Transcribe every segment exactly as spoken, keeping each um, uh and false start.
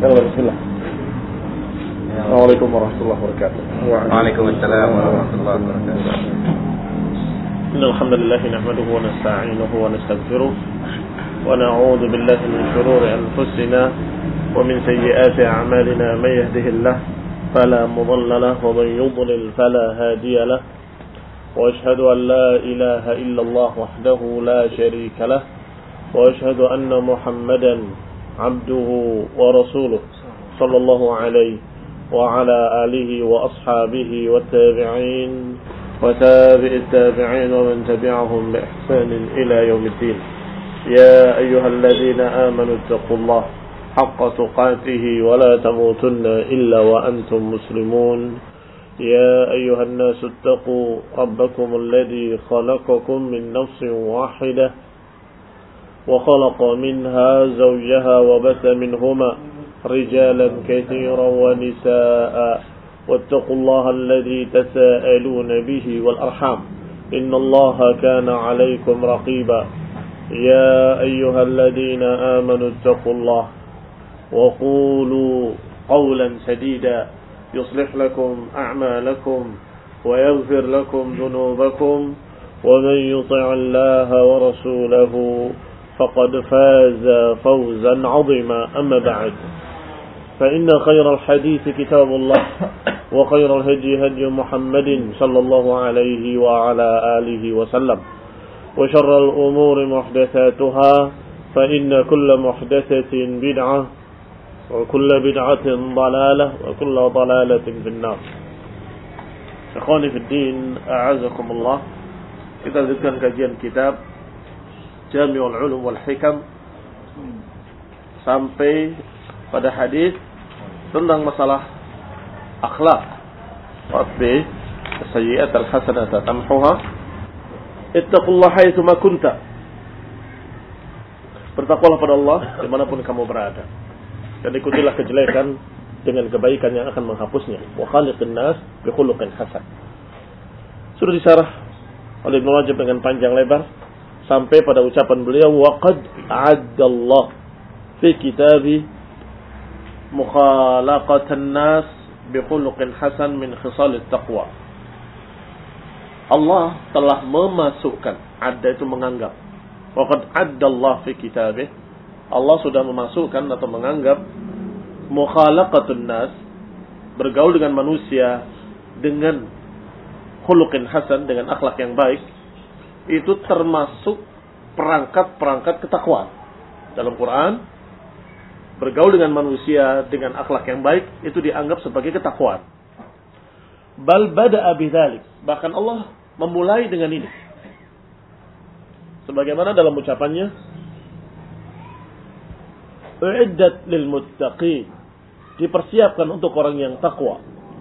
Bismillah. Assalamualaikum warahmatullahi wabarakatuh. Waalaikumsalam warahmatullahi wabarakatuh. Innal hamdalillah nahmaduhu wa nasta'inuhu wa nastaghfiruh wa na'udzu billahi min shururi anfusina wa min sayyiati a'malina may yahdihillahu fala mudilla lahu wa man yudlil fala hadiya lahu wa ashhadu an la ilaha illallah wahdahu la sharika lahu wa ashhadu anna Muhammadan 'abduhu wa rasuluh sallallahu alaihi wa ala alihi wa ashabihi wa tabi'in wa tabi'it tabi'in wa man tabi'ahum bi ihsanin ila yaumiddin. Ya ayyuhalladzina amanu taqullaha haqqa tuqatih wa la tamutunna illa wa antum muslimun. Ya ayyuhan nasu taqu rabbakum alladhi khalaqakum min nafsin wahidah wa khalaqa minha zawjaha wa batha minhuma رجالا كثيرا ونساء واتقوا الله الذي تساءلون به والأرحام إن الله كان عليكم رقيبا يا أيها الذين آمنوا اتقوا الله وقولوا قولا سديدا يصلح لكم أعمالكم ويغفر لكم ذنوبكم ومن يطع الله ورسوله فقد فاز فوزا عظيما أما بعد فإن خير الحديث كتاب الله وخير الهدي هدي محمد صلى الله عليه وعلى آله وسلم وشر الأمور محدثاتها فإن كل محدثة بدعة وكل بدعة ضلالة وكل ضلالة في النار. إخواني في الدين أعزكم الله. Kita lanjutkan kajian kitab Jami'ul Ulum wal Hikam sampai pada hadis tentang masalah akhlak. Rabbi sayyi'at al-hasanata tamhuha ittaqullaha haitsu ma kunta. Bertakwalah pada Allah dimanapun kamu berada dan ikutilah kejelekan dengan kebaikan yang akan menghapusnya. Wa khaliqin nas bi khuluqin hasan. Sudah disyarah oleh Ibnu Rajab dengan panjang lebar sampai pada ucapan beliau waqad a'addallahu fi kitabi mukhalaqatan nas bi khuluqin hasan min khisalit taqwa. Allah telah memasukkan, ada itu menganggap. Waqad addallahu fi kitabih, Allah sudah memasukkan atau menganggap mukhalaqatun nas, bergaul dengan manusia dengan khuluqin hasan, dengan akhlak yang baik, itu termasuk perangkat-perangkat ketakwaan. Dalam Quran, bergaul dengan manusia dengan akhlak yang baik itu dianggap sebagai ketakwaan. Bal bada'a bidzalik, bahkan Allah memulai dengan ini. Sebagaimana dalam ucapannya, u'iddat lil muttaqin, dipersiapkan untuk orang yang takwa.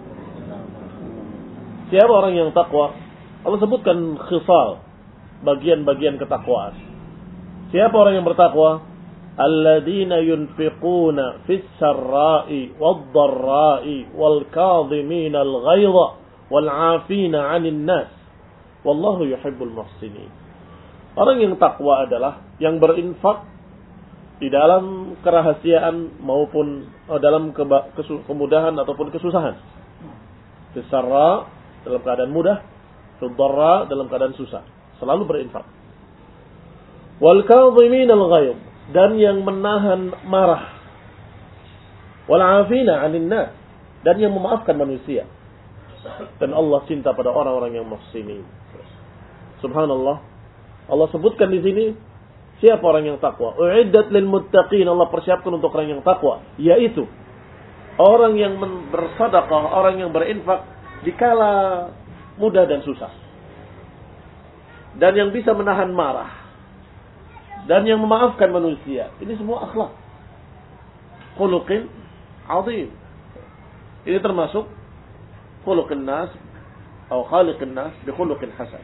Siapa orang yang takwa? Allah sebutkan khisal, bagian-bagian ketakwaan. Siapa orang yang bertakwa? Alladzina yunfiquna fis sarra'i wad-dharra'i wal kadhimina al-ghaidha wal 'afina 'anil nas wallahu yuhibbul muhsinin. Orang yang takwa adalah yang berinfak di dalam kerahasiaan maupun dalam keba- kesu- kemudahan ataupun kesusahan. Fis sarra' dalam keadaan mudah, fid dharra' dalam keadaan susah, selalu berinfak. Wal kadhimina al-ghaidha, dan yang menahan marah. Wal 'afina 'anil nas, dan yang memaafkan manusia. Dan Allah cinta pada orang-orang yang muhsinin. Subhanallah. Allah sebutkan di sini siapa orang yang takwa. U'iddat lil muttaqin, Allah persiapkan untuk orang yang takwa, yaitu orang yang bersedekah, orang yang berinfak dikala mudah dan susah. Dan yang bisa menahan marah. Dan yang memaafkan manusia. Ini semua akhlak. Khuluqin azim. Ini termasuk khuluqin nas atau khaliqin nas bi khuluqin hasan.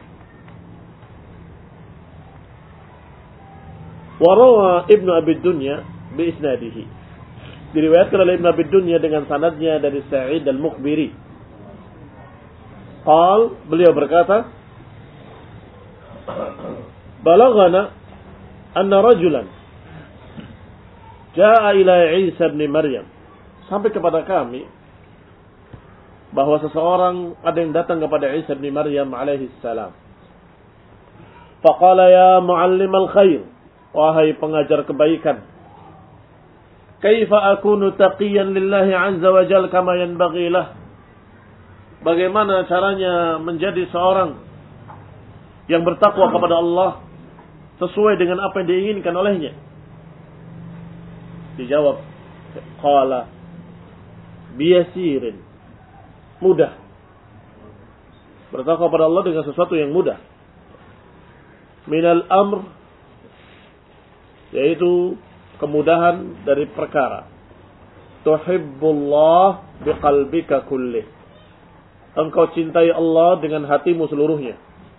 Wa rawa Ibnu Abi Dunya bi isnadihi. Diriwayatkan oleh Ibnu Abi Dunya dengan sanadnya dari Sa'id al-Muqbiri. Qal, beliau berkata, balaghana anna rajulan jaa ila Isa ibn Maryam sampai kepada kami bahwa seseorang ada yang datang kepada Isa bin Maryam alaihi salam. Faqala ya muallimal khair, wahai pengajar kebaikan, kaifa akunu taqiyan lillahi azza wa jalla kama yanbaghi lah? Bagaimana caranya menjadi seorang yang bertakwa kepada Allah sesuai dengan apa yang diinginkan olehnya? Dijawab, qala biyasirin, mudah. Bertakwa kepada Allah dengan sesuatu yang mudah. Minal amr, yaitu kemudahan dari perkara. Tuhibbullah biqalbika kullih, engkau cintai Allah dengan hatimu seluruhnya.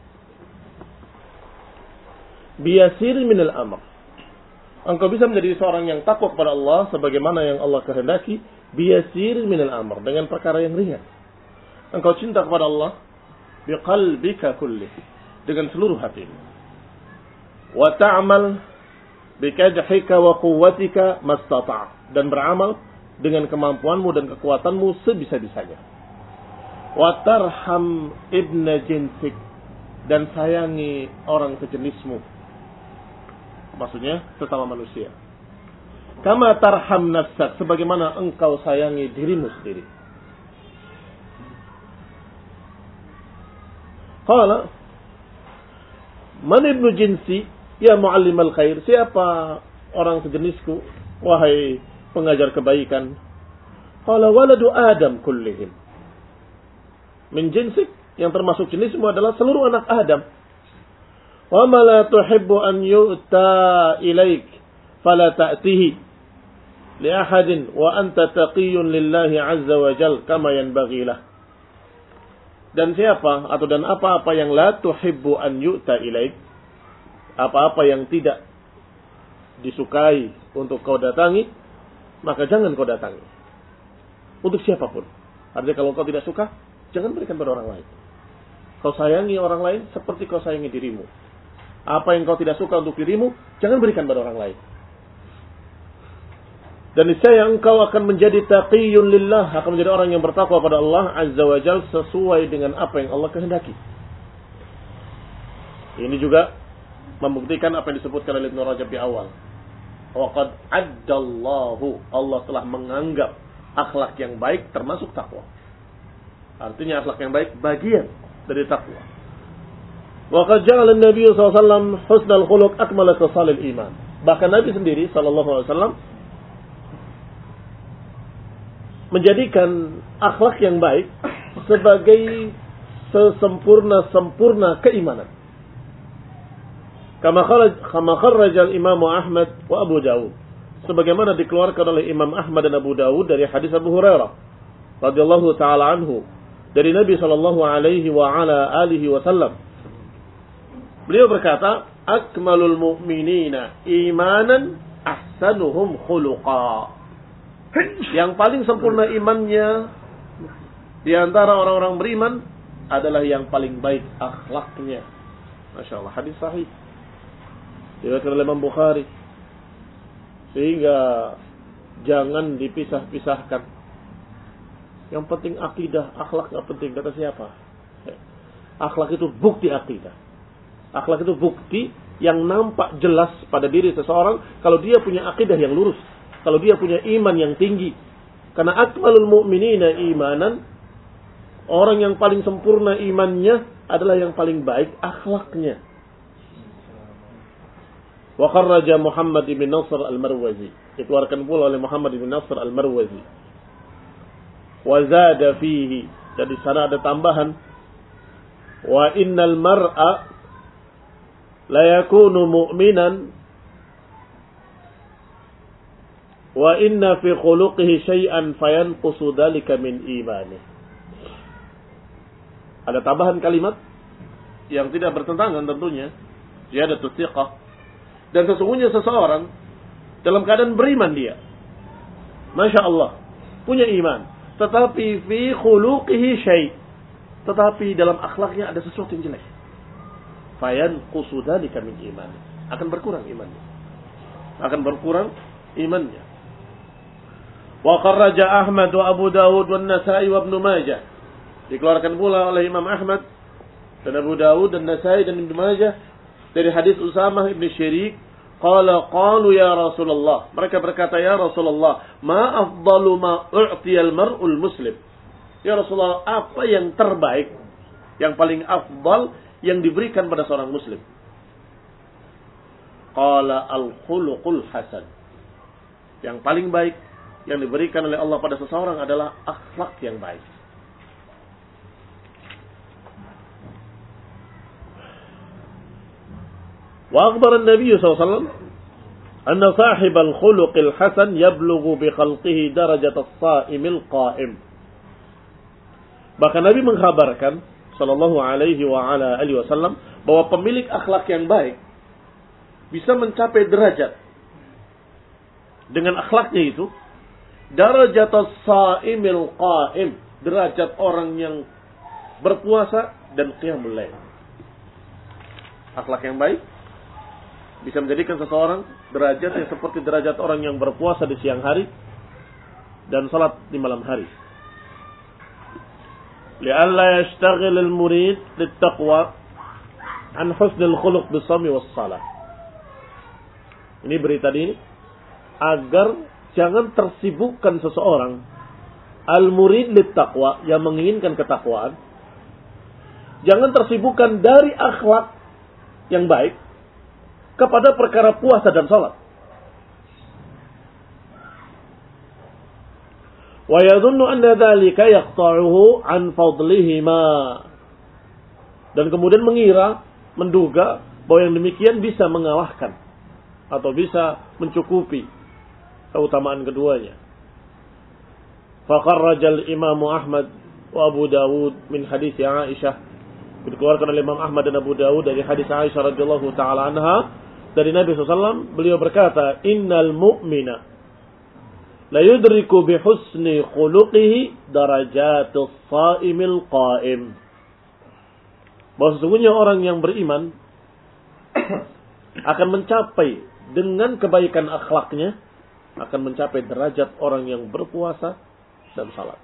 Biyasir minal amr, engkau bisa menjadi seorang yang takwa kepada Allah sebagaimana yang Allah kehendaki. Biyasir minal amr, dengan perkara yang ringan. Engkau cinta kepada Allah biqalbika kullih, dengan seluruh hatimu. Wa ta'mal bikadhika wa quwwatika mastata', dan beramal dengan kemampuanmu dan kekuatanmu sebisa-bisanya. Wa tarham ibna jinsik, dan sayangi orang sejenismu, maksudnya sesama manusia. Kama tarham nafsak, sebagaimana engkau sayangi dirimu sendiri. Qala man ibnu jinsi ya muallimal khair, siapa orang sejenisku wahai pengajar kebaikan? Qala waladu Adam kullihim, min jinsik, yang termasuk jenismu adalah seluruh anak Adam. Wa ma la tuhibbu an yu'ta ilaik fala ta'tihi li ahadin wa anta taqiyyun lillahi azza wa jal kama yanbaghi lah. Dan siapa atau dan apa-apa yang la tuhibbu an yu'ta ilaik, apa-apa yang tidak disukai untuk kau datangi, maka jangan kau datangi. Untuk siapapun. Artinya kalau kau tidak suka, jangan berikan pada orang lain. Kau sayangi orang lain seperti kau sayangi dirimu. Apa yang kau tidak suka untuk dirimu, jangan berikan pada orang lain. Dan niscaya engkau akan menjadi taqiyun lillah, akan menjadi orang yang bertakwa pada Allah azza wa jalla sesuai dengan apa yang Allah kehendaki. Ini juga membuktikan apa yang disebutkan oleh Ibnu Rajab di awal. Waqad addallahu, Allah telah menganggap akhlak yang baik termasuk takwa. Artinya akhlak yang baik bagian dari takwa. Waqad ja'ala an-nabiy sallallahu alaihi wasallam husnal khuluq akmala khisalil iman. Bahkan Nabi sendiri sallallahu alaihi wasallam menjadikan akhlak yang baik sebagai sesempurna-sempurna keimanan. Kama kharaj kama kharaj al-Imam Ahmad wa Abu Dawud, sebagaimana dikeluarkan oleh Imam Ahmad dan Abu Dawud dari hadis Abu Hurairah radhiyallahu taala anhu dari Nabi sallallahu alaihi wa ala alihi wasallam. Beliau berkata, akmalul mu'minina imanan ahsanuhum khuluqa. Yang paling sempurna imannya di antara orang-orang beriman adalah yang paling baik akhlaknya. Masya Allah, hadis sahih diriwayatkan oleh Imam Bukhari. Sehingga jangan dipisah-pisahkan. Yang penting akidah, akhlak nggak penting. Kata siapa? Akhlak itu bukti akidah. Akhlak itu bukti yang nampak jelas pada diri seseorang kalau dia punya akidah yang lurus, kalau dia punya iman yang tinggi. Karena akmalul mu'minina imanan, orang yang paling sempurna imannya adalah yang paling baik akhlaknya. Wa kharraja Muhammad bin Nasr al-Marwazi, dikeluarkan pula oleh Muhammad bin Nasr al-Marwazi. Wa zada fihi, dan di sana ada tambahan, wa innal mar'a la yakunu mu'minan wa inna fi khuluqihi syai'an fayanqusu dhalika min imani. Ada tambahan kalimat yang tidak bertentangan tentunya, ziyadatus thiqah. Dan sesungguhnya seseorang dalam keadaan beriman dia, Masya Allah, punya iman, tetapi fi khuluqihi syai', tetapi dalam akhlaknya ada sesuatu yang jelek. Fayanqusu dhalika min imani, akan berkurang imannya. Akan berkurang imannya. Wa kharraja Ahmad wa Abu Dawud wa Nasa'i wa Ibnu Majah. Dikeluarkan pula oleh Imam Ahmad dan Abu Dawud dan Nasa'i dan Ibnu Majah dari hadis Usamah bin Syirik, qala qalu ya Rasulullah. Mereka berkata, ya Rasulullah, ma afdalu ma u'tiyal mar'ul muslim. Ya Rasulullah, apa yang terbaik, yang paling afdal yang diberikan pada seorang muslim? Qala al-khuluqul hasan. Yang paling baik yang diberikan oleh Allah pada seseorang adalah akhlak yang baik. Wa akhbara an-nabiy sallallahu alaihi wasallam anna sahib al-khuluqil hasan yablughu bi khalqihi darajat as-sa'imil qa'im. Bahkan Nabi mengkhabarkan sallallahu alaihi wa ala alihi wasallam bahwa pemilik akhlak yang baik bisa mencapai derajat dengan akhlaknya itu darajat as-sa'imil qa'im, derajat orang yang berpuasa dan qiyamul lail. Akhlak yang baik bisa menjadikan seseorang derajatnya seperti derajat orang yang berpuasa di siang hari dan salat di malam hari. Li'alla yashtaghil al-murid lit-taqwa an husnil khuluq bis-sawmi was-shalah. Ini berita ini agar jangan tersibukkan seseorang al-murid lit-taqwa yang menginginkan ketakwaan, jangan tersibukkan dari akhlak yang baik kepada perkara puasa dan salat. Wa yadhunnu anna dhalika yaqta'uhu an fadlihima. Dan kemudian mengira, menduga bahwa yang demikian bisa mengalahkan atau bisa mencukupi keutamaan keduanya. Fakharrajal Imam Ahmad wa Abu Dawud min hadis Aisyah. Dikeluarkan oleh Imam Ahmad dan Abu Dawud dari hadis Aisyah radhiyallahu taala anha dari Nabi sallallahu alaihi wasallam, beliau berkata, innal mu'mina la yudriku bi husni khuluqihi darajatus sha'imil qa'im. Bahwa sesungguhnya orang yang beriman akan mencapai dengan kebaikan akhlaknya, akan mencapai derajat orang yang berpuasa dan salat.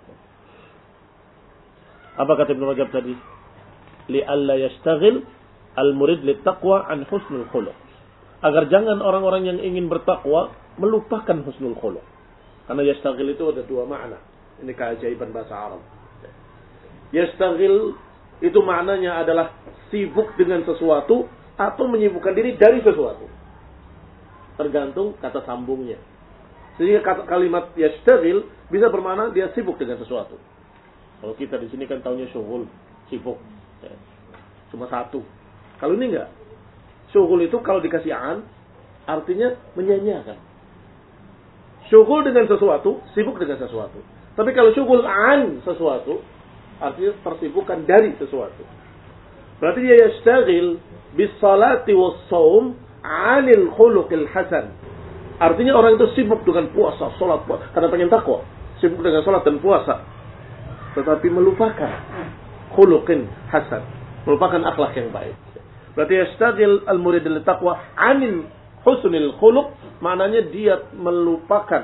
Apa kata Ibnu Rajab tadi? Li'alla yastaghil al-murid lit-taqwa an husnul khuluq. Agar jangan orang-orang yang ingin bertakwa melupakan husnul khuluq. Karena yastaghil itu ada dua makna. Ini keajaiban bahasa Arab. Yastaghil itu maknanya adalah sibuk dengan sesuatu atau menyibukkan diri dari sesuatu. Tergantung kata sambungnya. Sehingga kata kalimat yastaghil bisa bermakna dia sibuk dengan sesuatu. Kalau kita di sini kan taunya syughul, sibuk. Ya. Cuma satu. Kalau ini enggak. Syughul itu kalau dikasih an, artinya menyanyiakan. Syughul dengan sesuatu, sibuk dengan sesuatu. Tapi kalau syughul an sesuatu, artinya tersibukkan dari sesuatu. Berarti dia yastaghil bis salati was shaum 'anil khuluqil hasan. Artinya orang itu sibuk dengan puasa, salat, karena pengen takwa. Sibuk dengan salat dan puasa. Tetapi melupakan khuluqin hasan, melupakan akhlak yang baik. Berarti yastaghil al-murid lit taqwa 'anil husnil khuluq, maknanya dia melupakan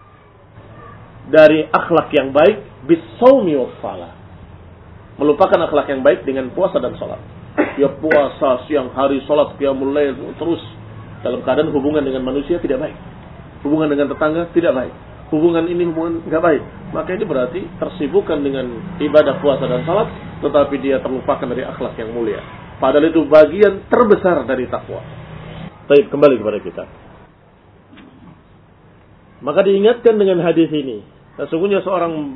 dari akhlak yang baik bis shaumi was shalah. Melupakan akhlak yang baik dengan puasa dan salat. Dia puasa siang hari, salat qiyamul lail terus, dalam keadaan hubungan dengan manusia tidak baik, hubungan dengan tetangga tidak baik, hubungan ini hubungan enggak baik. Maka ini berarti tersibukkan dengan ibadah puasa dan salat, tetapi dia terlupakan dari akhlak yang mulia. Padahal itu bagian terbesar dari takwa. Baik, kembali kepada kita. Maka diingatkan dengan hadis ini, sesungguhnya seorang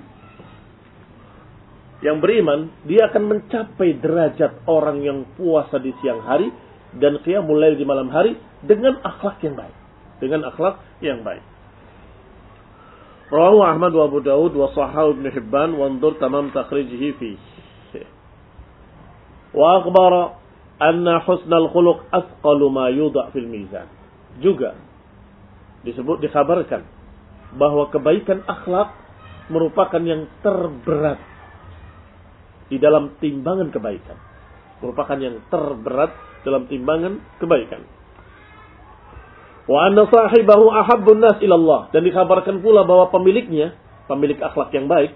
yang beriman, dia akan mencapai derajat orang yang puasa di siang hari dan qiyamul lail di malam hari dengan akhlak yang baik. Dengan akhlak yang baik. Rawahu Ahmad wa Abu Dawud wa Sahhahu Ibn Hibban wa anzur tamam takhrijihi fi. Wa akhbara anna husnal khuluq athqalu ma yudha' fil mizan. Juga disebut dikabarkan bahwa kebaikan akhlak merupakan yang terberat di dalam timbangan kebaikan. Merupakan yang terberat dalam timbangan kebaikan. Wa anna sahibahu ahabbun nas ila Allah, dan dikabarkan pula bahwa pemiliknya, pemilik akhlak yang baik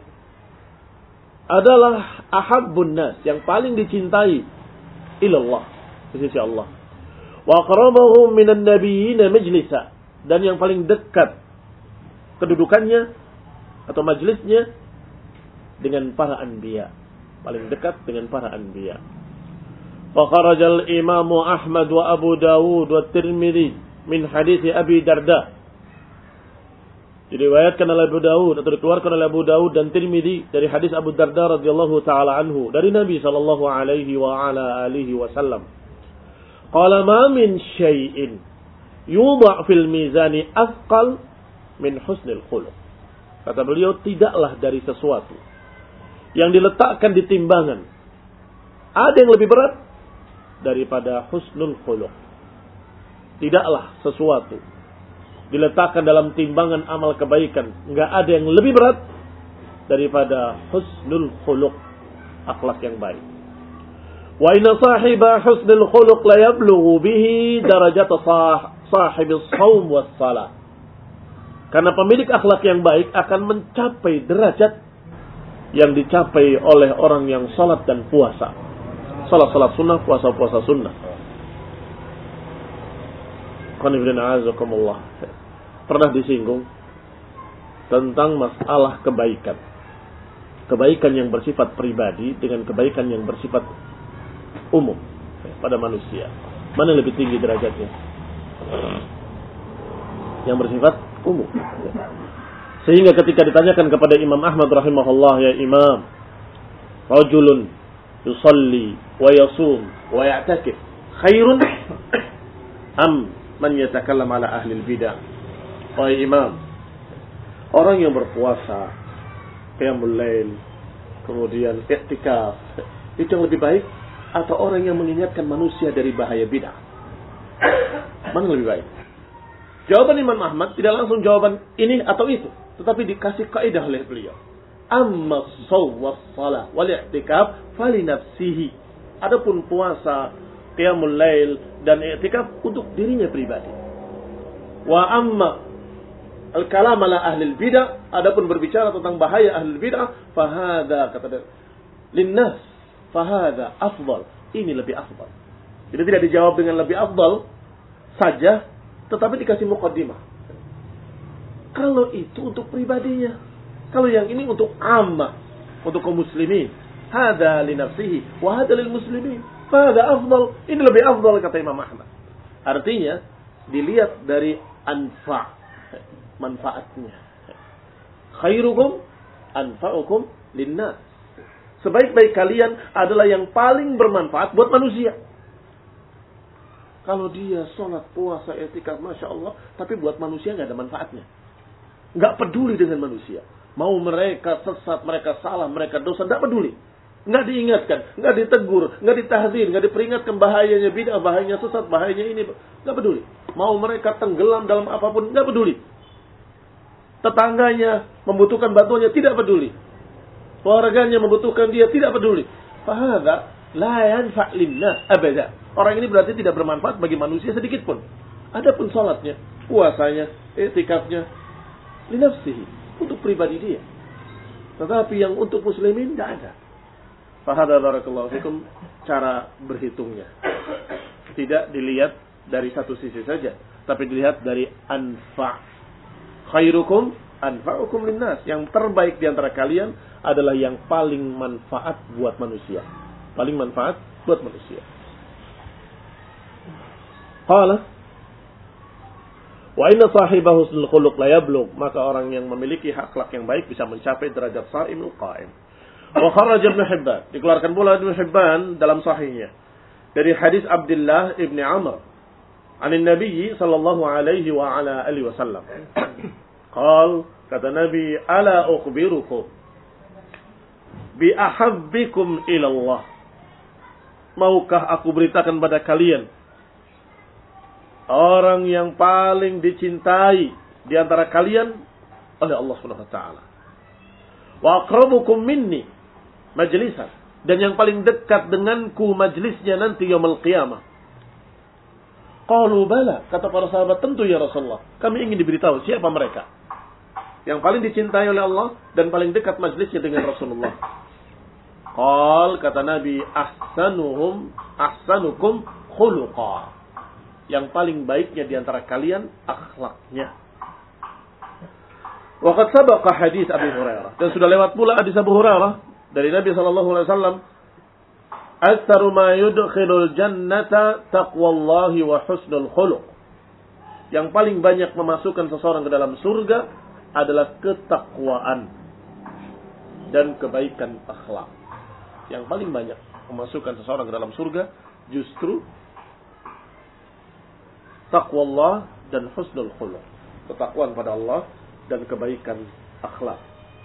adalah ahabbun nas, yang paling dicintai ila Allah, di sisi Allah. Wa aqrabahum minan nabiyyin majlisa, dan yang paling dekat kedudukannya atau majlisnya dengan para anbiya, paling dekat dengan para anbiya. Fa kharajal Imam Ahmad wa Abu Dawud wa Tirmidzi min hadits Abi Darda. Diriwayatkan oleh Abu Dawud atau dikeluarkan oleh Abu Dawud dan Tirmidzi dari hadis Abu Darda radhiyallahu taala anhu dari Nabi sallallahu alaihi wa ala alihi wasallam. Qala ma min syai'in yudha' fil mizani athqal min husnil khuluq. Kata beliau, tidaklah dari sesuatu yang diletakkan di timbangan ada yang lebih berat daripada husnul khuluq. Tidaklah sesuatu diletakkan dalam timbangan amal kebaikan, enggak ada yang lebih berat daripada husnul khuluq, akhlak yang baik. Wa inna sahiba husnul khuluq la yablughu bihi darajat sahibis shaum was salah. Karena pemilik akhlak yang baik akan mencapai derajat yang dicapai oleh orang yang salat dan puasa. Salat-salat sunnah, puasa-puasa sunnah. Pernah disinggung tentang masalah kebaikan. Kebaikan yang bersifat pribadi dengan kebaikan yang bersifat umum pada manusia. Mana lebih tinggi derajatnya? Yang bersifat umum. Sehingga ketika ditanyakan kepada Imam Ahmad rahimahullah, ya Imam, rajulun yusalli wa yasum wa ya'takif khairun am man yatakallam ala ahli bidah? Wahai Imam, orang yang berpuasa, qiyamul lail, kemudian i'tikaf, itu yang lebih baik atau orang yang mengingatkan manusia dari bahaya bidah? Mana lebih baik? Jawaban Imam Ahmad tidak langsung jawaban ini atau itu, tetapi dikasih kaidah oleh beliau. Amma shaum was shalah wal i'tikaf fali nafsihi. Adapun puasa, qiyamul lail dan i'tikaf untuk dirinya pribadi. Wa amma al-kalam ala ahli bidah, adapun berbicara tentang bahaya ahli bidah, fa hadza kata dia linnas, fa hadza afdal. Ini lebih afdal. Jadi tidak dijawab dengan lebih afdal saja, tetapi dikasih muqaddimah. Kalau itu untuk pribadinya, kalau yang ini untuk ammah, untuk kaum muslimin, hadza li nafsihi wa hadza lil muslimin, fa hadza afdal. Ini lebih afdal kata Imam Ahmad. Artinya dilihat dari anfa', manfaatnya. Khairukum anfa'ukum linnas. Sebaik-baik kalian adalah yang paling bermanfaat buat manusia. Kalau dia sholat, puasa, i'tikaf, masya Allah, tapi buat manusia nggak ada manfaatnya. Nggak peduli dengan manusia. Mau mereka sesat, mereka salah, mereka dosa, nggak peduli. Nggak diingatkan, nggak ditegur, nggak ditahdzir, nggak diperingatkan bahayanya bidah, bahayanya sesat, bahayanya ini, nggak peduli. Mau mereka tenggelam dalam apapun, nggak peduli. Tetangganya membutuhkan bantuannya, tidak peduli. Keluarganya membutuhkan dia, tidak peduli. Fahadha la yanfa' linnas abada. Orang ini berarti tidak bermanfaat bagi manusia sedikit pun. Adapun salatnya, puasanya, i'tikafnya, li nafsihi, untuk pribadi dia. Tetapi yang untuk muslimin tidak ada. Fahadha barakallahu fikum cara berhitungnya. Tidak dilihat dari satu sisi saja, tapi dilihat dari anfa'. Khairukum anfa'ukum linnas. Yang terbaik di antara kalian adalah yang paling manfaat buat manusia. Paling manfaat buat manusia. Qala wa inna sahibahu husnul khuluq la yablugh. Maka orang yang memiliki akhlak yang baik bisa mencapai derajat shaimul qa'im. Wa kharaj Ibnu Hibban. Dikeluarkan pula Ibnu Hibban dalam sahihnya dari hadis Abdullah ibn Amr an Nabi sallallahu alaihi wa ala alihi wasallam. Qal, kata Nabi, ala ukhbirukum bi ahabbikum ila Allah. Maukah aku beritakan pada kalian orang yang paling dicintai di antara kalian oleh Allah Subhanahu wa taala. Wa aqrabukum minni majlisan, dan yang paling dekat denganku majlisnya nanti yaumul qiyamah. Qalu bala, kata para sahabat, tentu ya Rasulullah. Kami ingin diberitahu siapa mereka yang paling dicintai oleh Allah dan paling dekat majlisnya dengan Rasulullah. Qal, kata Nabi, ahsanuhum ahsanukum khuluqa. Yang paling baiknya di antara kalian akhlaknya. Waqad sabaqa hadis Abu Hurairah, dan sudah lewat pula hadis Abu Hurairah dari Nabi sallallahu alaihi wasallam, "Aktsaru ma yudkhilul jannata taqwallahi wa husnul khuluq." Yang paling banyak memasukkan seseorang ke dalam surga adalah ketakwaan dan kebaikan akhlak. Yang paling banyak memasukkan seseorang ke dalam surga justru taqwallah dan husnul khuluq. Ketakwaan pada Allah dan kebaikan akhlak.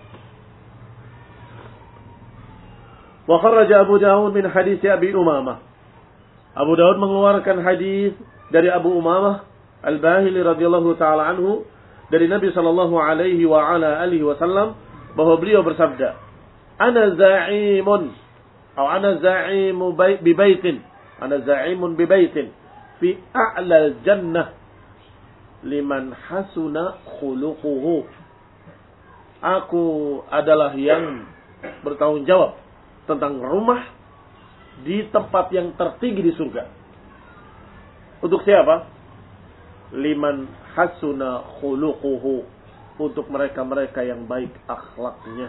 Wa kharaja Abu Dawud min hadis Abi Umamah. Abu Dawud mengeluarkan hadis dari Abu Umamah Al-Bahili radhiyallahu taala anhu dari Nabi sallallahu alaihi wa ala alihi wasallam bahwa beliau bersabda, "Ana za'imun atau ana za'imu bi baitin, ana za'imun bi baitin fi a'la al-jannah liman hasuna khuluquhu." Aku adalah yang bertanggung jawab tentang rumah di tempat yang tertinggi di surga. Untuk siapa? Liman hasuna khuluquhu, untuk mereka-mereka yang baik akhlaknya.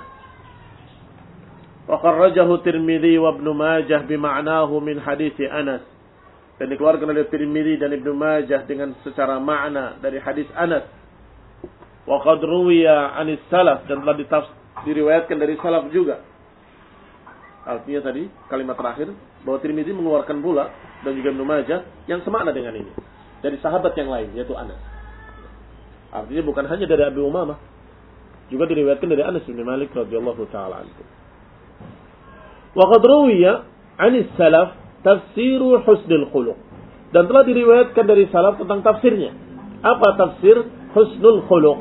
Wa kharrajahu Tirmidzi wa Ibnu Majah bima'nahu min hadits Anas. Dan dikeluarkan oleh Tirmidzi dan Ibnu Majah dengan secara makna dari hadis Anas. Wa qad ruwiya 'anis salaf, dan telah ditafs, diriwayatkan dari salaf juga. Artinya tadi kalimat terakhir bahwa Tirmidzi mengeluarkan pula dan juga Ibnu Majah yang semakna dengan ini dari sahabat yang lain yaitu Anas. Artinya bukan hanya dari Abu Umamah, juga diriwayatkan dari Anas bin Malik radhiyallahu taala anhu. Wa qad ruwiya 'anis salaf tafsiru husnul khuluq, dan telah diriwayatkan dari salaf tentang tafsirnya. Apa tafsir husnul khuluq?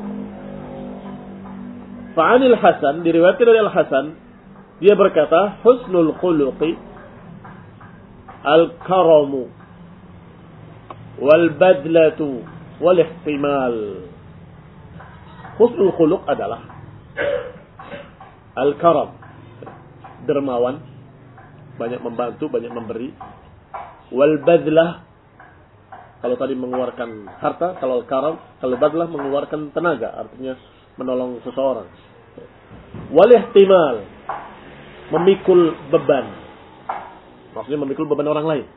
Fa'anil Hasan, diriwayatkan dari Al-Hasan, dia berkata, husnul khuluqi al-karamu wal badlatu wal ihtimal. Husnul khuluq adalah al-karam, dermawan, banyak membantu, banyak memberi. Wal badlah, kalau tadi mengeluarkan harta, kalau al-karam, kalau badlah mengeluarkan tenaga, artinya menolong seseorang. Wal ihtimal, memikul beban, maksudnya memikul beban orang lain.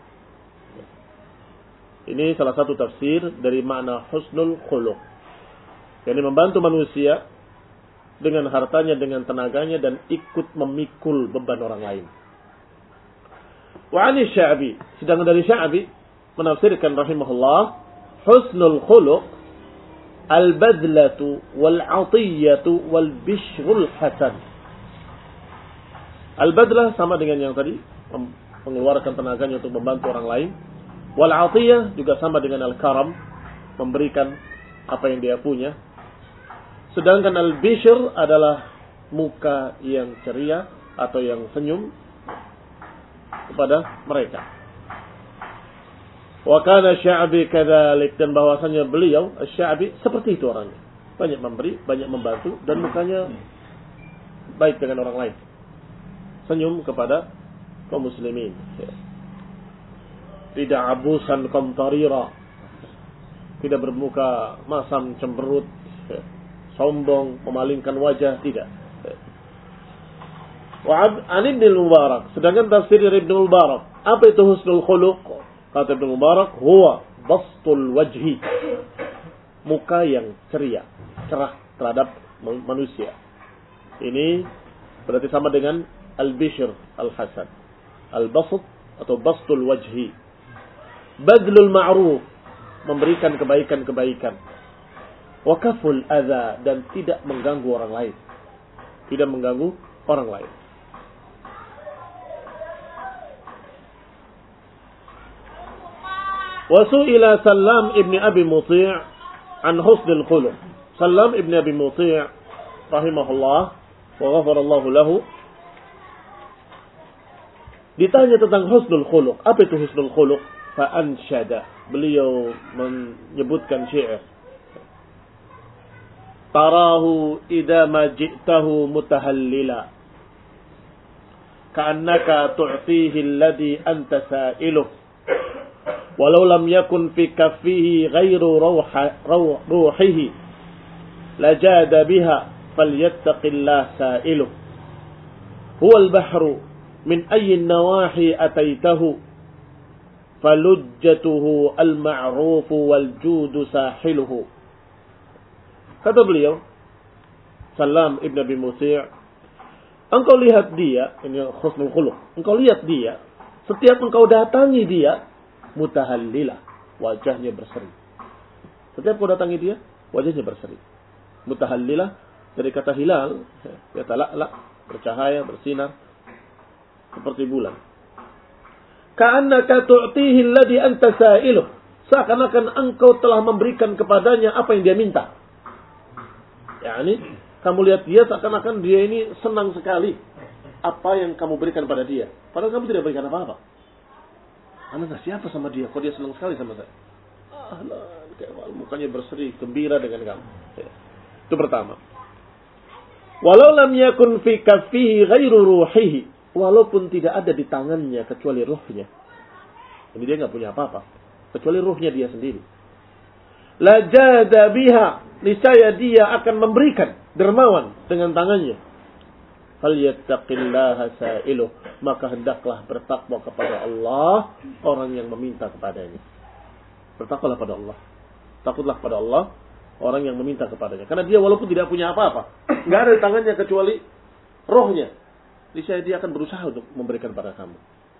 Ini salah satu tafsir dari makna husnul khuluq, yakni membantu manusia dengan hartanya, dengan tenaganya, dan ikut memikul beban orang lain. Wa 'ani Sya'bi, sedangkan dari Sya'bi menafsirkan rahimahullah, husnul khuluq al-badlatu wal 'atiyatu wal bishrul hasan. Al-badlah sama dengan yang tadi, mengeluarkan tenaganya untuk membantu orang lain. Wal-'atiyah juga sama dengan al-karam, memberikan apa yang dia punya. Sedangkan al-bishr adalah muka yang ceria atau yang senyum kepada mereka. Wa kana Sya'bi kadzalik, dan bahwasanya beliau Asy-Sya'bi seperti itu orangnya. Banyak memberi, banyak membantu, dan mukanya baik dengan orang lain. Senyum kepada kaum muslimin. Tidak abusan qamtarira, tidak bermuka masam cemberut, sombong, memalingkan wajah, tidak. Wa an Ibnu Mubarak, sedangkan tafsir dari Ibnu Mubarak, apa itu husnul khuluq? Kata Ibnu Mubarak, huwa bastul wajhi, muka yang ceria, cerah terhadap manusia. Ini berarti sama dengan al-bishr al-hasan, al-basط atau bastul wajhi. Badlul ma'ruf, memberikan kebaikan-kebaikan. Wa kaful adza, dan tidak mengganggu orang lain. Tidak mengganggu orang lain. Wa su'ila Salam ibn Abi Muti' an husnul khuluq. Salam ibn Abi Muti' rahimahullah wa ghafarallahu lahu, ditanya tentang husnul khuluq. Apa itu husnul khuluq? Fa'ansyada. Beliau menyebutkan syair. Tarahu idza ma ji'tahu mutahallila. Ka'annaka tu'tihi alladhi anta sa'iluh. Walau lam yakun fi kaffihi ghairu ruhihi. Lajada biha falyattaqillah sa'iluh. Huwa al-bahru min ayyi nawahi ataitahu. Falujjatuhu al-ma'rufu wal-judu sahiluhu. Kata beliau, Salam Ibn Abi Musi', engkau lihat dia, ini husnul khuluq, engkau lihat dia, setiap engkau datangi dia, mutahallilah, wajahnya berseri. Setiap engkau datangi dia, wajahnya berseri. Mutahallilah, dari kata hilal, ya tala'la, bercahaya, bersinar, seperti bulan. Ka'annaka tu'tihi alladhi anta sa'iluh. Seakan-akan engkau telah memberikan kepadanya apa yang dia minta. Yani, kamu lihat dia seakan-akan dia ini senang sekali apa yang kamu berikan pada dia. Padahal kamu tidak berikan apa-apa. Anda tak siapa sama dia, kok dia senang sekali sama saya. Ah, lah, mukanya berseri, gembira dengan kamu. Ya. Itu pertama. Walau lam yakun fi kaffihi ghairu ruhihi. Walaupun tidak ada di tangannya kecuali ruhnya. Ini dia nggak punya apa-apa. Kecuali ruhnya dia sendiri. Lajada biha. Niscaya dia akan memberikan dermawan dengan tangannya. Falyattaqillaha sa'iluh. Maka hendaklah bertakwa kepada Allah orang yang meminta kepadanya. Bertakwalah pada Allah. Takutlah pada Allah orang yang meminta kepadanya. Karena dia walaupun tidak punya apa-apa. Nggak ada di tangannya kecuali rohnya. Niscaya dia akan berusaha untuk memberikan pada kamu.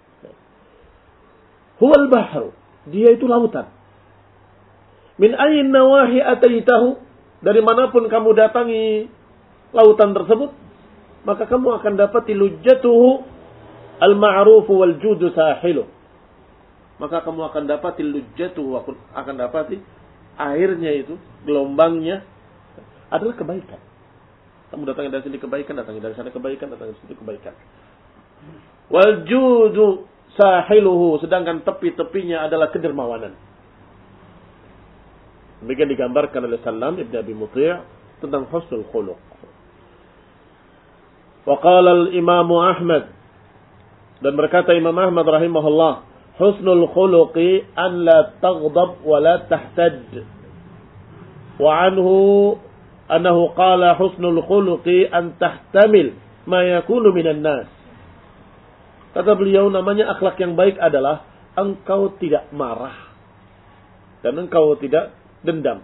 Huwal bahru. Dia itu lautan. Min ayyin nawahi ataitahu. Dari manapun kamu datangi lautan tersebut, maka kamu akan dapati lujjatuhu al-ma'rufu wal judu sahilu. Maka kamu akan dapati lujjatuhu, akan dapati airnya itu, gelombangnya adalah kebaikan. Kamu datangi dari sini kebaikan, datangi dari sana kebaikan, datangi dari sini kebaikan. Wal judu sahiluhu, sedangkan tepi-tepinya adalah kedermawanan. Demikian digambarkan oleh Salam Ibn Abi Muti' tentang husnul khuluq. Wa qala al-Imam Ahmad, dan berkata Imam Ahmad rahimahullah, husnul khuluqi an la taghdab wa la tahtaj. Wa anhu annahu qala husnul khuluqi an tahtamil ma yakunu minan nas. Kata beliau, namanya akhlak yang baik adalah engkau tidak marah dan engkau tidak dendam.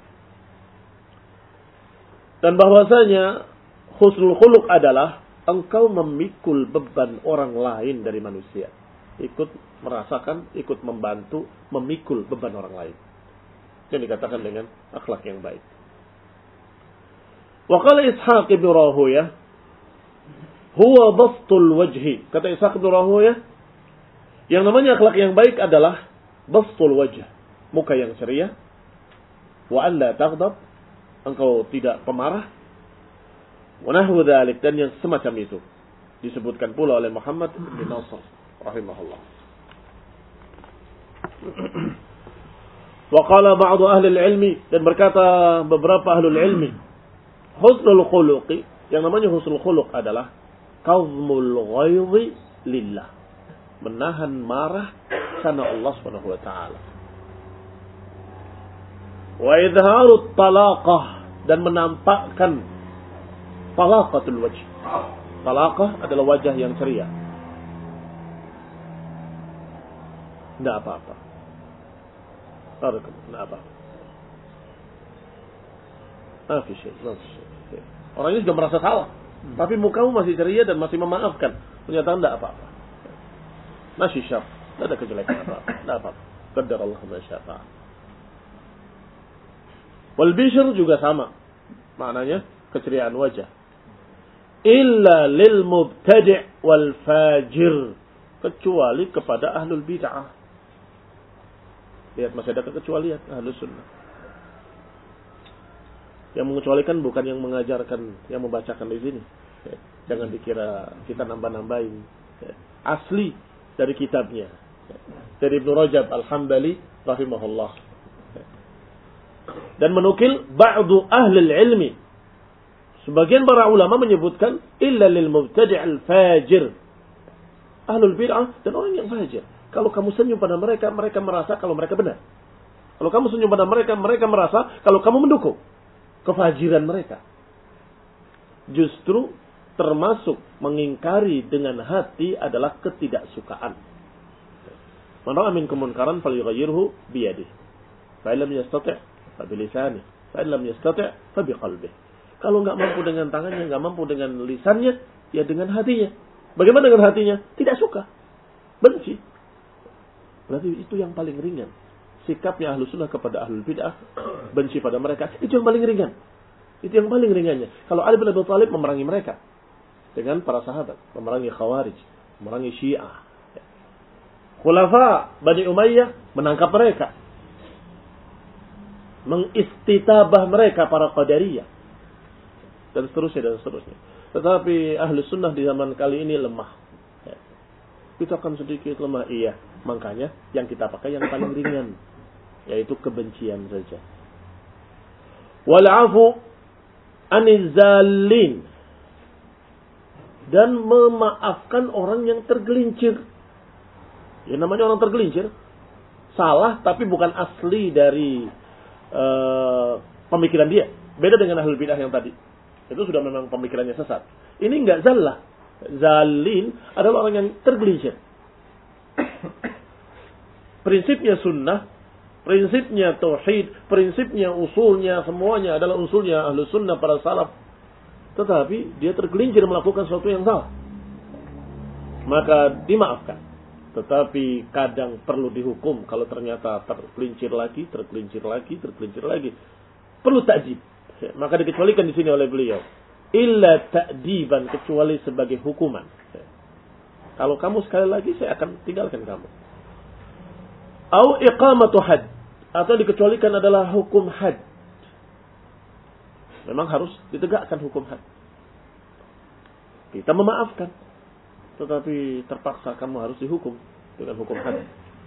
Dan bahwasanya husnul khuluq adalah engkau memikul beban orang lain dari manusia. Ikut merasakan, ikut membantu, memikul beban orang lain. Yang dikatakan dengan akhlak yang baik. Wa qala Ishaq ibn Rahuyah, huwa bastul wajhi. Kata Ishaq ibn Rahuyah, yang namanya akhlak yang baik adalah bastul wajh, muka yang ceria. Wa an la taghdab, engkau tidak pemarah. Wa nahwu dzalik, dan yang semacam itu disebutkan pula oleh Muhammad bin Nasr rahimahullah. Wa qala ba'd ahli al-ilmi, dan berkata beberapa ahli ilmi, husnul khuluqi, yang namanya husnul khuluq adalah qazmul ghaidhi lillah, menahan marah karena Allah Subhanahu wa taala. Wa idharut talaqah, dan menampakkan talaqatul wajh. Talaqah adalah wajah yang ceria. Tidak apa-apa. Tidak apa-apa. Maaf syekh, maaf syekh. Orang ini sudah merasa salah, hmm. tapi mukamu masih ceria dan masih memaafkan. Ternyata tidak apa-apa. Masih syaf, tidak ada kejelekan apa-apa. Tidak apa-apa. Qadar Allah ma syaa. Wal bishr juga sama. Maknanya keceriaan wajah. Illa lil mubtadi' wal fajir, kecuali kepada ahlul bid'ah. Lihat, masih ada kecualian ahlus sunnah. Yang mengecualikan bukan yang mengajarkan, yang membacakan di sini. Jangan dikira kita nambah-nambahin. Asli dari kitabnya. dari Ibnu Rajab Al-Hambali rahimahullah. Dan menukil ba'du ahli ilmi, sebagian para ulama menyebutkan illa lil mubtadi' al-fajir, ahlul bid'ah dan orang yang fajir. Kalau kamu senyum pada mereka, mereka merasa kalau mereka benar. Kalau kamu senyum pada mereka, mereka merasa kalau kamu mendukung kefajiran mereka. Justru termasuk mengingkari dengan hati adalah ketidaksukaan. Man ra'a minkum munkaran falyughayyirhu biyadihi. Fa illam yastati' fa bilisanihi. Fa illam yastati' fa biqalbihi. Kalau enggak mampu dengan tangannya, enggak mampu dengan lisannya, ya dengan hatinya. Bagaimana dengan hatinya? Tidak suka. Benci. Berarti itu yang paling ringan. Sikapnya ahlu sunnah kepada ahlul bid'ah, benci pada mereka, itu yang paling ringan. Itu yang paling ringannya. Kalau Ali bin Abi Thalib memerangi mereka dengan para sahabat, memerangi Khawarij, memerangi Syiah. Khulafa Bani Umayyah menangkap mereka, mengistitabah mereka para Qadariyah, dan seterusnya dan seterusnya. Tetapi ahlu sunnah di zaman kali ini lemah. Kita akan sedikit lemah, iya. Makanya yang kita pakai yang paling ringan, yaitu kebencian saja. Wal'afu anizalin, dan memaafkan orang yang tergelincir. Ya namanya orang tergelincir, salah tapi bukan asli dari uh, pemikiran dia. Beda dengan ahlul bidah yang tadi. Itu sudah memang pemikirannya sesat. Ini enggak zallah. Zalin adalah orang yang tergelincir. Prinsipnya sunnah, prinsipnya tauhid, prinsipnya usulnya, semuanya adalah usulnya ahlu sunnah para salaf. Tetapi dia tergelincir melakukan sesuatu yang salah, maka dimaafkan. Tetapi kadang perlu dihukum kalau ternyata tergelincir lagi, tergelincir lagi, tergelincir lagi. Perlu ta'dib. Maka dikecualikan di sini oleh beliau. Illa ta'diban, kecuali sebagai hukuman. Kalau kamu sekali lagi, saya akan tinggalkan kamu. Au iqamatu had, atau dikecualikan adalah hukum had. Memang harus ditegakkan hukum had. Kita memaafkan, tetapi terpaksa kamu harus dihukum dengan hukum had.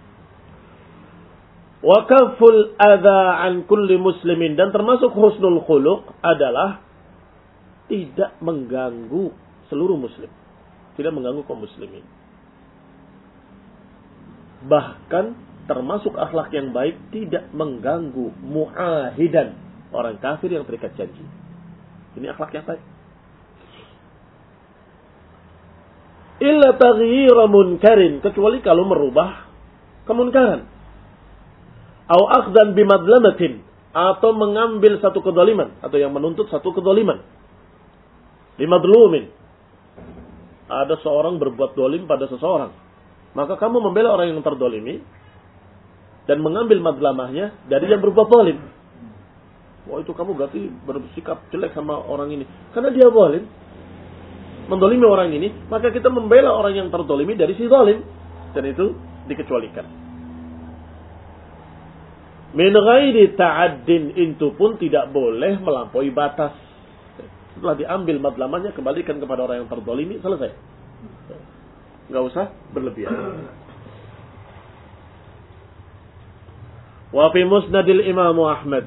Wa kaful adza an kulli muslimin, dan termasuk husnul khuluq adalah tidak mengganggu seluruh muslim, tidak mengganggu kaum muslimin. Bahkan termasuk akhlak yang baik tidak mengganggu muahidan, orang kafir yang terikat janji. Ini akhlak yang baik. Illa taghyira munkarin, kecuali kalau merubah kemunkaran. Au akhdan bimadlamatin, atau mengambil satu kezaliman, atau yang menuntut satu kezaliman. Bimadlumin, ada seorang berbuat dolim pada seseorang, maka kamu membela orang yang terdolimi dan mengambil madlamahnya dari yang berbuat zalim. Wah, itu kamu berarti bersikap jelek sama orang ini. Karena dia zalim, mendolimi orang ini, maka kita membela orang yang terdolimi dari si zalim. Dan itu dikecualikan. Min ghairi ta'addin, itu pun tidak boleh melampaui batas. Setelah diambil madlamahnya, kembalikan kepada orang yang terdolimi, selesai. Enggak usah berlebihan. Wa fi musnadil Imam Ahmad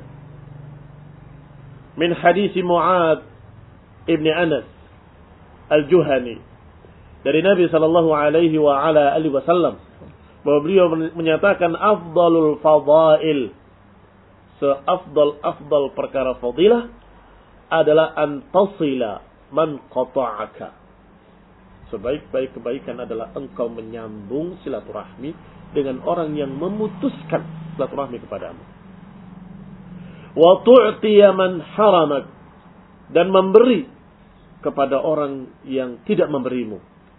min hadis Mu'ad ibn Anas al-Juhani, dari Nabi sallallahu alaihi wa ala alihi wasallam, bahwa beliau menyatakan afdalul fadail, seafdal afdal perkara fadilah adalah antasila man qata'aka, sebaik-baik kebaikan adalah engkau menyambung silaturahmi dengan orang yang memutuskan silaturahmi kepadamu. Wa tu'tiya man haramak, dan memberi kepada orang yang tidak memberimu.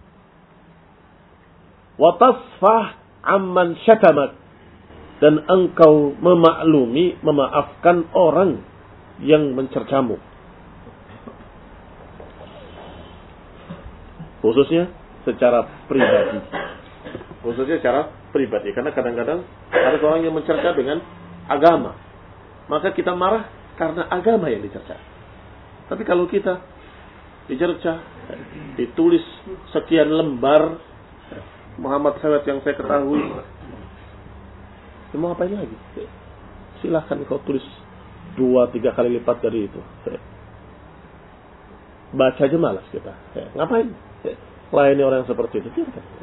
Wa tasfah amman syatamak, dan engkau memaklumi, memaafkan orang yang mencercamu. Khususnya secara pribadi. Khususnya secara pribadi. Karena kadang-kadang ada orang yang mencerca dengan agama, maka kita marah karena agama yang dicerca. Tapi kalau kita dicerca, ditulis sekian lembar Muhammad Sawat yang saya ketahui. Ya, mau ngapain lagi? Silahkan kau tulis dua tiga kali lipat dari itu. Baca aja malas kita. Ngapain? Layani orang yang seperti itu.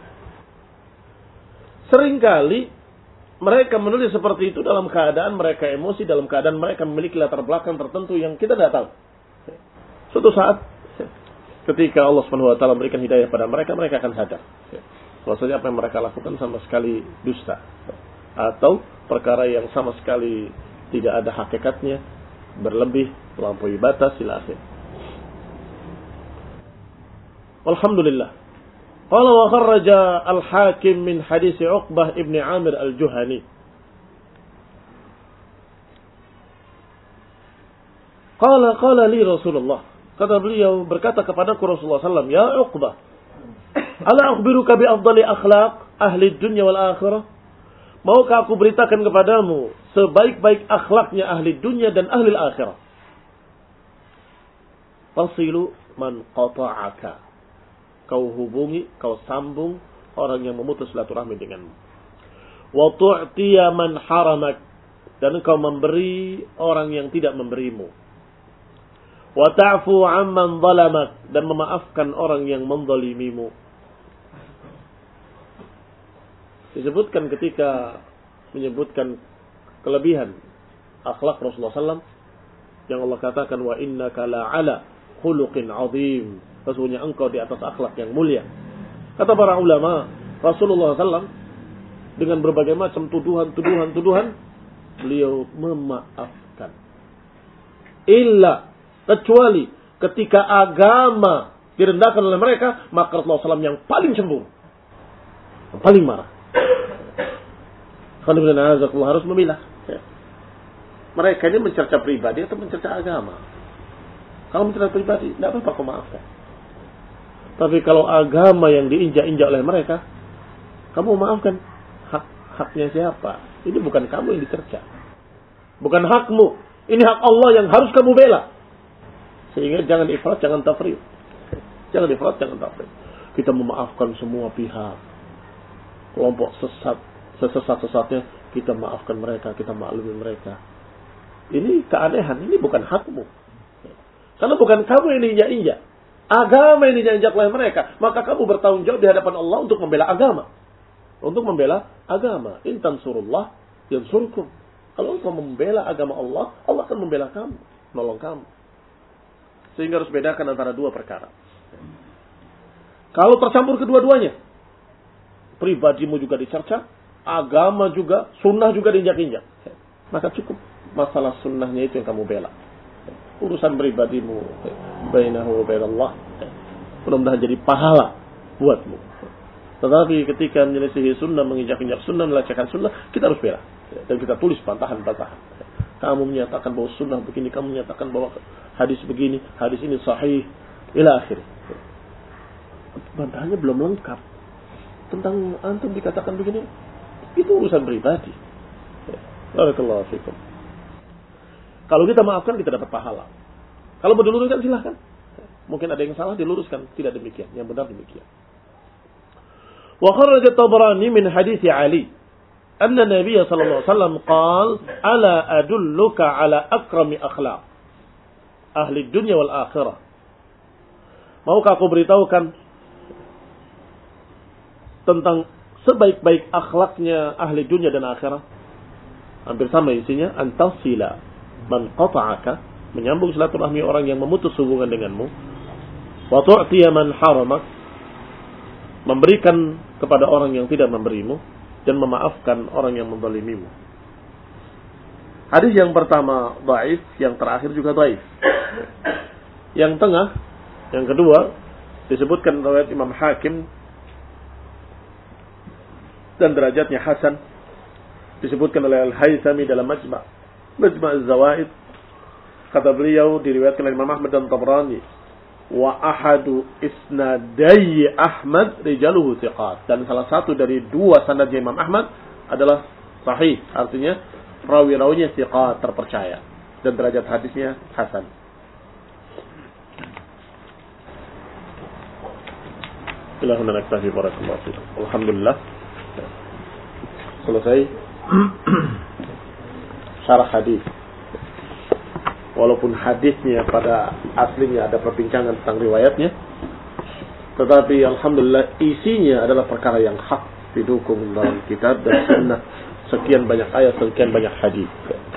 Seringkali mereka menulis seperti itu dalam keadaan mereka emosi, dalam keadaan mereka memiliki latar belakang tertentu yang kita tidak tahu. Suatu saat ketika Allah Subhanahu wa taala memberikan hidayah pada mereka, mereka akan sadar bahwasanya apa yang mereka lakukan sama sekali dusta atau perkara yang sama sekali tidak ada hakikatnya, berlebih, melampaui batas ila akhir. Alhamdulillah. Qala wa kharraja al-Hakim min hadis Uqbah ibn Amir al-Juhani. Qala qala li Rasulullah. Kata beliau berkata kepadaku Rasulullah sallallahu alaihi wasallam, "Ya Uqbah, ala akhbiruka bi afdali akhlaq ahli dunya wal akhirah?" Maukah aku beritakan kepadamu sebaik-baik akhlaknya ahli dunia dan ahli akhirah? Tasilu man qata'aka. Kau hubungi, kau sambung orang yang memutus silaturahmi denganmu. Wa tu'tiya man haramak, dan kau memberi orang yang tidak memberimu. Wa ta'fu 'amman zalamak, dan memaafkan orang yang menzalimimu. Disebutkan ketika menyebutkan kelebihan akhlak Rasulullah sallallahu alaihi wasallam yang Allah katakan wa innaka la'ala khuluqin 'azim. Sesungguhnya engkau di atas akhlak yang mulia. Kata para ulama, Rasulullah sallallahu alaihi wasallam dengan berbagai macam tuduhan-tuduhan-tuduhan, beliau memaafkan. Illa, kecuali ketika agama direndahkan oleh mereka, maka Rasulullah sallallahu alaihi wasallam yang paling cemburu, yang paling marah. Alhamdulillah, harus memilah. Mereka ini mencerca pribadi atau mencerca agama. Kalau mencerca pribadi, tidak apa-apa kau maafkan. Tapi kalau agama yang diinjak-injak oleh mereka, kamu maafkan. Hak haknya siapa? Ini bukan kamu yang dicerca, bukan hakmu. Ini hak Allah yang harus kamu bela. Sehingga jangan ifrat, jangan tafrid. Jangan ifrat, jangan tafrid. Kita memaafkan semua pihak. Kelompok sesat, sesesat-sesatnya kita maafkan mereka, kita maklumi mereka. Ini keanehan, ini bukan hakmu. Karena bukan kamu yang diinjak-injak. Agama yang diinjak oleh mereka. Maka kamu bertanggung jawab di hadapan Allah untuk membela agama. Untuk membela agama. In tansurullah yansurkum. Kalau engkau membela agama Allah, Allah akan membela kamu, nolong kamu. Sehingga harus bedakan antara dua perkara. Kalau tercampur kedua-duanya, pribadimu juga dicerca, agama juga, sunnah juga diinjak-injak, maka cukup masalah sunnahnya itu yang kamu bela. Urusan pribadimu bainahu wa bainallah mudah-mudahan jadi pahala buatmu. Tetapi ketika menyelisihi sunnah, menginjak-injak sunnah, melecehkan sunnah, kita harus bela. Dan kita tulis bantahan-bantahan. Kamu menyatakan bahwa sunnah begini, kamu menyatakan bahwa hadis begini, hadis ini sahih, ila akhir. Bantahannya belum lengkap. Tentang antum dikatakan begini, itu urusan pribadi. Barakallahu fikum. Kalau kita maafkan, kita dapat pahala. Kalau mau diluruskan, silahkan. Mungkin ada yang salah, diluruskan. Tidak demikian. Yang benar demikian. Wa kharraja Tabrani min hadits Ali anna Nabi sallallahu alaihi wasallam qala ala adulluka ala akrami akhlaq ahli dunya wal akhirah. Maukah aku beritahukan tentang sebaik-baik akhlaknya ahli dunia dan akhirat? Hampir sama isinya. Antasila man qata'aka, menyambung silaturahmi orang yang memutus hubungan denganmu. Wa tu'tiya man haramak, memberikan kepada orang yang tidak memberimu, dan memaafkan orang yang menzalimimu. Hadis yang pertama dhaif, yang terakhir juga dhaif. Yang tengah, yang kedua disebutkan riwayat Imam Hakim dan derajatnya hasan, disebutkan oleh Al-Haythami dalam Majma' Majma' Az-Zawaid. Kata beliau diriwayatkan oleh Imam Ahmad dan Tabrani, wa ahadu isnadai Ahmad rijaluhu thiqat, dan salah satu dari dua sanadnya Imam Ahmad adalah sahih, artinya rawi-rawinya thiqat, terpercaya, dan derajat hadisnya hasan. Ilahuna naktafi barakallahu fiikum. Alhamdulillah. Selesai syarah hadis. Walaupun hadisnya pada aslinya ada perbincangan tentang riwayatnya, tetapi alhamdulillah isinya adalah perkara yang hak, didukung dalam kitab dan sunnah, sekian banyak ayat, sekian banyak hadis.